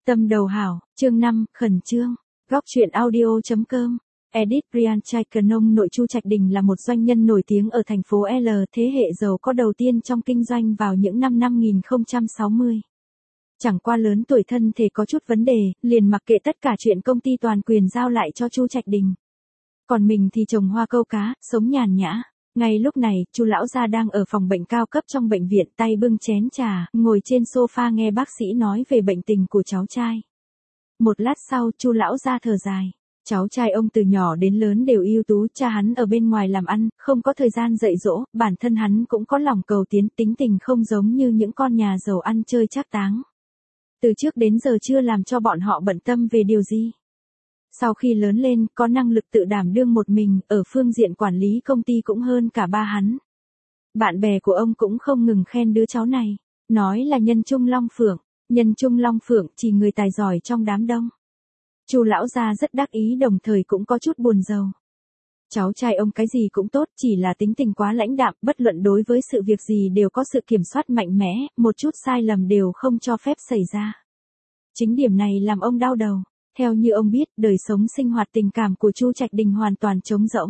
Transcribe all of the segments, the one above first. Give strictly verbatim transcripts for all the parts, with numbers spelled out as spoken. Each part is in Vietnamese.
Tâm đầu hảo, chương năm, khẩn trương. Góc truyện audio.com. Edit Brian Chaikanon nội Chu Trạch Đình là một doanh nhân nổi tiếng ở thành phố L, thế hệ giàu có đầu tiên trong kinh doanh vào những năm năm nghìn không trăm sáu mươi. Chẳng qua lớn tuổi thân thể có chút vấn đề, liền mặc kệ tất cả chuyện công ty toàn quyền giao lại cho Chu Trạch Đình. Còn mình thì trồng hoa câu cá, sống nhàn nhã. Ngay lúc này, Chu lão gia đang ở phòng bệnh cao cấp trong bệnh viện, tay bưng chén trà, ngồi trên sofa nghe bác sĩ nói về bệnh tình của cháu trai. Một lát sau, Chu lão gia thở dài. Cháu trai ông từ nhỏ đến lớn đều ưu tú, cha hắn ở bên ngoài làm ăn, không có thời gian dạy dỗ, bản thân hắn cũng có lòng cầu tiến, tính tình không giống như những con nhà giàu ăn chơi trác táng. Từ trước đến giờ chưa làm cho bọn họ bận tâm về điều gì. Sau khi lớn lên, có năng lực tự đảm đương một mình, ở phương diện quản lý công ty cũng hơn cả ba hắn. Bạn bè của ông cũng không ngừng khen đứa cháu này, nói là nhân trung long phượng, nhân trung long phượng chỉ người tài giỏi trong đám đông. Chu lão gia rất đắc ý đồng thời cũng có chút buồn rầu. Cháu trai ông cái gì cũng tốt, chỉ là tính tình quá lãnh đạm, bất luận đối với sự việc gì đều có sự kiểm soát mạnh mẽ, một chút sai lầm đều không cho phép xảy ra. Chính điểm này làm ông đau đầu. Theo như ông biết, đời sống sinh hoạt tình cảm của Chu Trạch Đình hoàn toàn trống rỗng.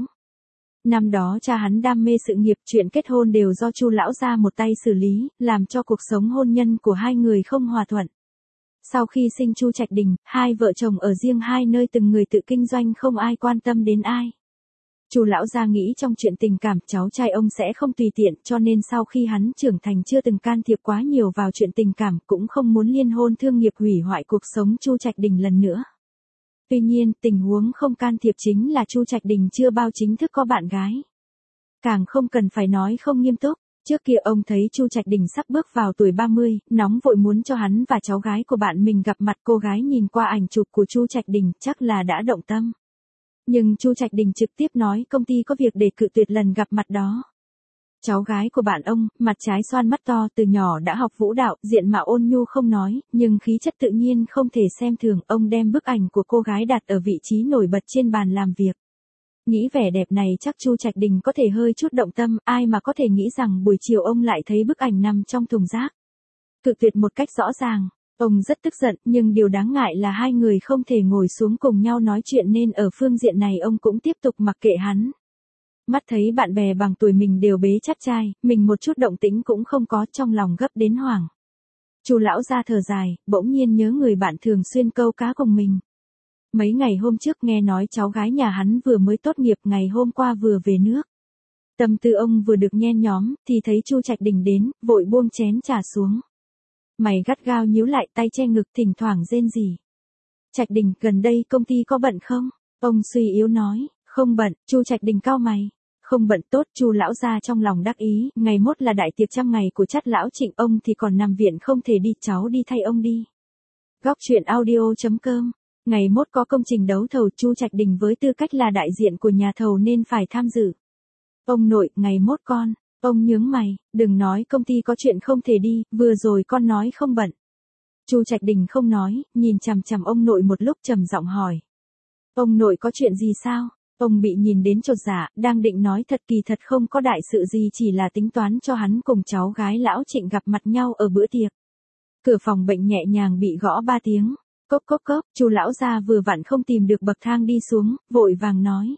Năm đó cha hắn đam mê sự nghiệp, chuyện kết hôn đều do Chu lão gia một tay xử lý, làm cho cuộc sống hôn nhân của hai người không hòa thuận. Sau khi sinh Chu Trạch Đình, hai vợ chồng ở riêng hai nơi từng người tự kinh doanh, không ai quan tâm đến ai. Chu lão gia nghĩ trong chuyện tình cảm cháu trai ông sẽ không tùy tiện, cho nên sau khi hắn trưởng thành chưa từng can thiệp quá nhiều vào chuyện tình cảm, cũng không muốn liên hôn thương nghiệp hủy hoại cuộc sống Chu Trạch Đình lần nữa. Tuy nhiên, tình huống không can thiệp chính là Chu Trạch Đình chưa bao chính thức có bạn gái. Càng không cần phải nói không nghiêm túc, trước kia ông thấy Chu Trạch Đình sắp bước vào tuổi ba mươi, nóng vội muốn cho hắn và cháu gái của bạn mình gặp mặt. Cô gái nhìn qua ảnh chụp của Chu Trạch Đình chắc là đã động tâm. Nhưng Chu Trạch Đình trực tiếp nói công ty có việc để cự tuyệt lần gặp mặt đó. Cháu gái của bạn ông, mặt trái xoan mắt to, từ nhỏ đã học vũ đạo, diện mạo ôn nhu không nói, nhưng khí chất tự nhiên không thể xem thường. Ông đem bức ảnh của cô gái đặt ở vị trí nổi bật trên bàn làm việc. Nghĩ vẻ đẹp này chắc Chu Trạch Đình có thể hơi chút động tâm, ai mà có thể nghĩ rằng buổi chiều ông lại thấy bức ảnh nằm trong thùng rác. Cự tuyệt một cách rõ ràng. Ông rất tức giận, nhưng điều đáng ngại là hai người không thể ngồi xuống cùng nhau nói chuyện nên ở phương diện này ông cũng tiếp tục mặc kệ hắn. Mắt thấy bạn bè bằng tuổi mình đều bế chắc trai, mình một chút động tĩnh cũng không có, trong lòng gấp đến hoảng. Chu lão gia thở dài, bỗng nhiên nhớ người bạn thường xuyên câu cá cùng mình. Mấy ngày hôm trước nghe nói cháu gái nhà hắn vừa mới tốt nghiệp, ngày hôm qua vừa về nước. Tâm tư ông vừa được nhen nhóm, thì thấy Chu Trạch Đình đến, vội buông chén trà xuống. Mày gắt gao nhíu lại, tay che ngực, thỉnh thoảng rên rỉ. Trạch Đình, gần đây công ty có bận không? Ông suy yếu nói, không bận. Chu Trạch Đình cau mày. Không bận, tốt. Chu lão gia trong lòng đắc ý, ngày mốt là đại tiệc trăm ngày của Chắt lão Trịnh, ông thì còn nằm viện không thể đi, cháu đi thay ông đi. Góc truyện audio.com. Ngày mốt có công trình đấu thầu, Chu Trạch Đình với tư cách là đại diện của nhà thầu nên phải tham dự. Ông nội, ngày mốt con. Ông nhướng mày, đừng nói công ty có chuyện không thể đi, vừa rồi con nói không bận. Chu Trạch Đình không nói, nhìn chằm chằm ông nội một lúc trầm giọng hỏi. Ông nội có chuyện gì sao? Ông bị nhìn đến chột dạ, đang định nói thật kỳ thật không có đại sự gì, chỉ là tính toán cho hắn cùng cháu gái lão Trịnh gặp mặt nhau ở bữa tiệc. Cửa phòng bệnh nhẹ nhàng bị gõ ba tiếng. Cốc cốc cốc, Chu lão gia vừa vặn không tìm được bậc thang đi xuống, vội vàng nói.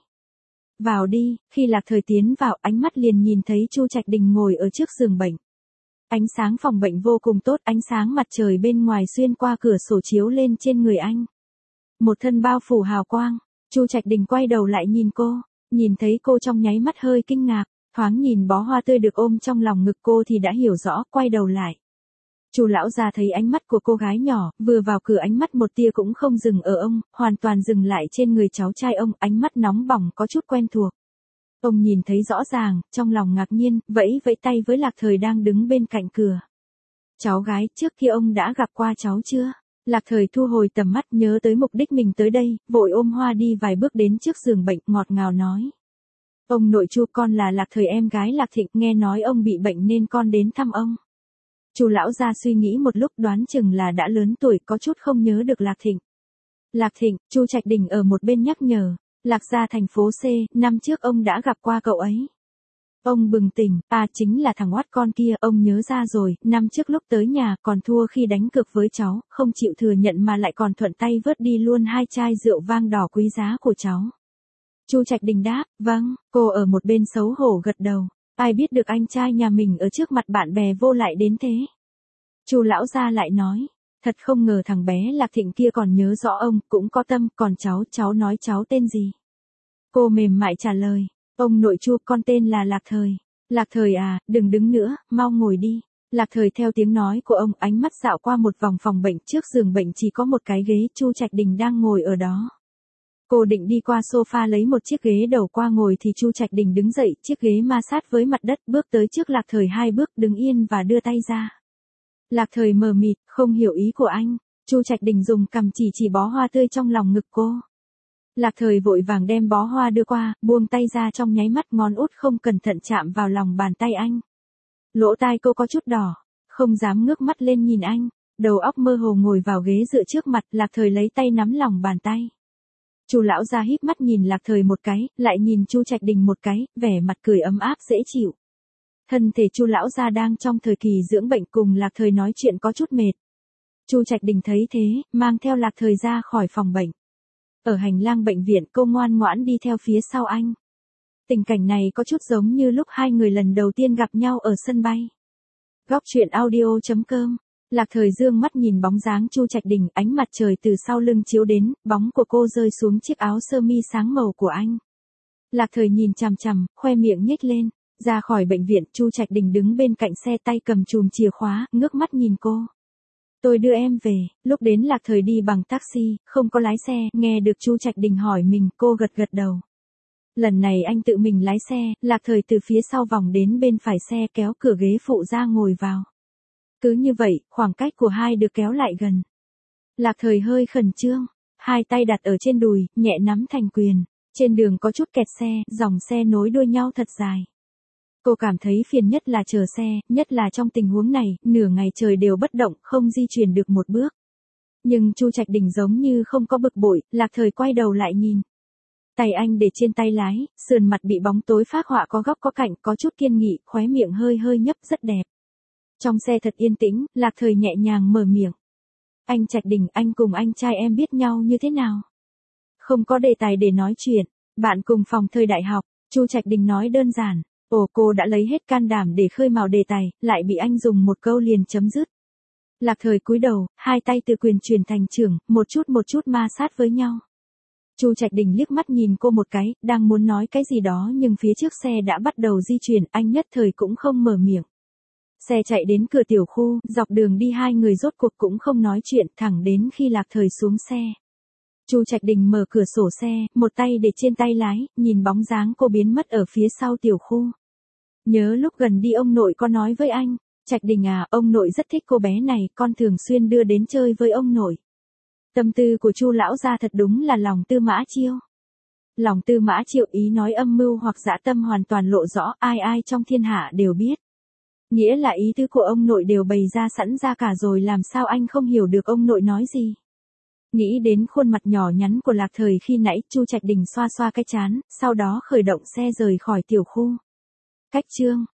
Vào đi. Khi Lạc Thời tiến vào, ánh mắt liền nhìn thấy Chu Trạch Đình ngồi ở trước giường bệnh. Ánh sáng phòng bệnh vô cùng tốt, ánh sáng mặt trời bên ngoài xuyên qua cửa sổ chiếu lên trên người anh. Một thân bao phủ hào quang. Chu Trạch Đình quay đầu lại nhìn cô, nhìn thấy cô trong nháy mắt hơi kinh ngạc, thoáng nhìn bó hoa tươi được ôm trong lòng ngực cô thì đã hiểu rõ, quay đầu lại. Chu lão gia thấy ánh mắt của cô gái nhỏ, vừa vào cửa ánh mắt một tia cũng không dừng ở ông, hoàn toàn dừng lại trên người cháu trai ông, ánh mắt nóng bỏng có chút quen thuộc. Ông nhìn thấy rõ ràng, trong lòng ngạc nhiên, vẫy vẫy tay với Lạc Thời đang đứng bên cạnh cửa. Cháu gái, trước kia ông đã gặp qua cháu chưa? Lạc Thời thu hồi tầm mắt, nhớ tới mục đích mình tới đây, vội ôm hoa đi vài bước đến trước giường bệnh, ngọt ngào nói. Ông nội Chu, con là Lạc Thời, em gái Lạc Thịnh, nghe nói ông bị bệnh nên con đến thăm ông. Chu lão gia suy nghĩ một lúc, đoán chừng là đã lớn tuổi, có chút không nhớ được Lạc Thịnh. Lạc Thịnh, Chu Trạch Đình ở một bên nhắc nhở, Lạc gia thành phố C, năm trước ông đã gặp qua cậu ấy. Ông bừng tỉnh, à chính là thằng oát con kia, ông nhớ ra rồi, năm trước lúc tới nhà còn thua khi đánh cược với cháu, không chịu thừa nhận mà lại còn thuận tay vớt đi luôn hai chai rượu vang đỏ quý giá của cháu. Chu Trạch Đình đáp, vâng, cô ở một bên xấu hổ gật đầu, ai biết được anh trai nhà mình ở trước mặt bạn bè vô lại đến thế. Chu lão gia lại nói, thật không ngờ thằng bé Lạc Thịnh kia còn nhớ rõ ông, cũng có tâm, còn cháu, cháu nói cháu tên gì? Cô mềm mại trả lời, ông nội Chu, con tên là Lạc Thời. Lạc Thời à, đừng đứng nữa, mau ngồi đi. Lạc Thời theo tiếng nói của ông, ánh mắt dạo qua một vòng phòng bệnh, trước giường bệnh chỉ có một cái ghế, Chu Trạch Đình đang ngồi ở đó. Cô định đi qua sofa lấy một chiếc ghế đầu qua ngồi thì Chu Trạch Đình đứng dậy, chiếc ghế ma sát với mặt đất, bước tới trước Lạc Thời hai bước, đứng yên và đưa tay ra. Lạc Thời mờ mịt, không hiểu ý của anh. Chu Trạch Đình dùng cằm chỉ chỉ bó hoa tươi trong lòng ngực cô. Lạc Thời vội vàng đem bó hoa đưa qua, buông tay ra, trong nháy mắt ngón út không cẩn thận chạm vào lòng bàn tay anh. Lỗ tai cô có chút đỏ, không dám ngước mắt lên nhìn anh, đầu óc mơ hồ ngồi vào ghế dựa trước mặt, Lạc Thời lấy tay nắm lòng bàn tay. Chu lão gia híp mắt nhìn Lạc Thời một cái, lại nhìn Chu Trạch Đình một cái, vẻ mặt cười ấm áp dễ chịu. Thân thể Chu lão gia đang trong thời kỳ dưỡng bệnh, cùng Lạc Thời nói chuyện có chút mệt. Chu Trạch Đình thấy thế, mang theo Lạc Thời ra khỏi phòng bệnh. Ở hành lang bệnh viện, cô ngoan ngoãn đi theo phía sau anh. Tình cảnh này có chút giống như lúc hai người lần đầu tiên gặp nhau ở sân bay. Góc truyện audio chấm com. Lạc Thời dương mắt nhìn bóng dáng Chu Trạch Đình, ánh mặt trời từ sau lưng chiếu đến, bóng của cô rơi xuống chiếc áo sơ mi sáng màu của anh. Lạc Thời nhìn chằm chằm, khoe miệng nhếch lên. Ra khỏi bệnh viện, Chu Trạch Đình đứng bên cạnh xe, tay cầm chùm chìa khóa, ngước mắt nhìn cô. Tôi đưa em về. Lúc đến Lạc Thời đi bằng taxi, không có lái xe, nghe được Chu Trạch Đình hỏi mình, cô gật gật đầu. Lần này anh tự mình lái xe, Lạc Thời từ phía sau vòng đến bên phải xe, kéo cửa ghế phụ ra ngồi vào. Cứ như vậy, khoảng cách của hai được kéo lại gần. Lạc Thời hơi khẩn trương, hai tay đặt ở trên đùi, nhẹ nắm thành quyền. Trên đường có chút kẹt xe, dòng xe nối đuôi nhau thật dài. Cô cảm thấy phiền nhất là chờ xe, nhất là trong tình huống này, nửa ngày trời đều bất động, không di chuyển được một bước. Nhưng Chu Trạch Đình giống như không có bực bội, Lạc Thời quay đầu lại nhìn. Tay anh để trên tay lái, sườn mặt bị bóng tối phác họa có góc có cạnh, có chút kiên nghị, khóe miệng hơi hơi nhấp, rất đẹp. Trong xe thật yên tĩnh, Lạc Thời nhẹ nhàng mở miệng. Anh Trạch Đình, anh cùng anh trai em biết nhau như thế nào? Không có đề tài để nói chuyện, bạn cùng phòng thời đại học, Chu Trạch Đình nói đơn giản. Ồ, cô đã lấy hết can đảm để khơi mào đề tài, lại bị anh dùng một câu liền chấm dứt. Lạc Thời cúi đầu, hai tay từ quyền chuyển thành trưởng, một chút một chút ma sát với nhau. Chu Trạch Đình liếc mắt nhìn cô một cái, đang muốn nói cái gì đó nhưng phía trước xe đã bắt đầu di chuyển, anh nhất thời cũng không mở miệng. Xe chạy đến cửa tiểu khu, dọc đường đi hai người rốt cuộc cũng không nói chuyện, thẳng đến khi Lạc Thời xuống xe. Chu Trạch Đình mở cửa sổ xe, một tay để trên tay lái, nhìn bóng dáng cô biến mất ở phía sau tiểu khu. Nhớ lúc gần đi ông nội có nói với anh, Trạch Đình à, ông nội rất thích cô bé này, con thường xuyên đưa đến chơi với ông nội. Tâm tư của Chu lão gia thật đúng là lòng tư mã chiêu. Lòng tư mã chiêu ý nói âm mưu hoặc dã tâm hoàn toàn lộ rõ, ai ai trong thiên hạ đều biết. Nghĩa là ý tứ của ông nội đều bày ra sẵn ra cả rồi, làm sao anh không hiểu được ông nội nói gì. Nghĩ đến khuôn mặt nhỏ nhắn của Lạc Thời khi nãy, Chu Trạch Đình xoa xoa cái trán, sau đó khởi động xe rời khỏi tiểu khu. Cách chương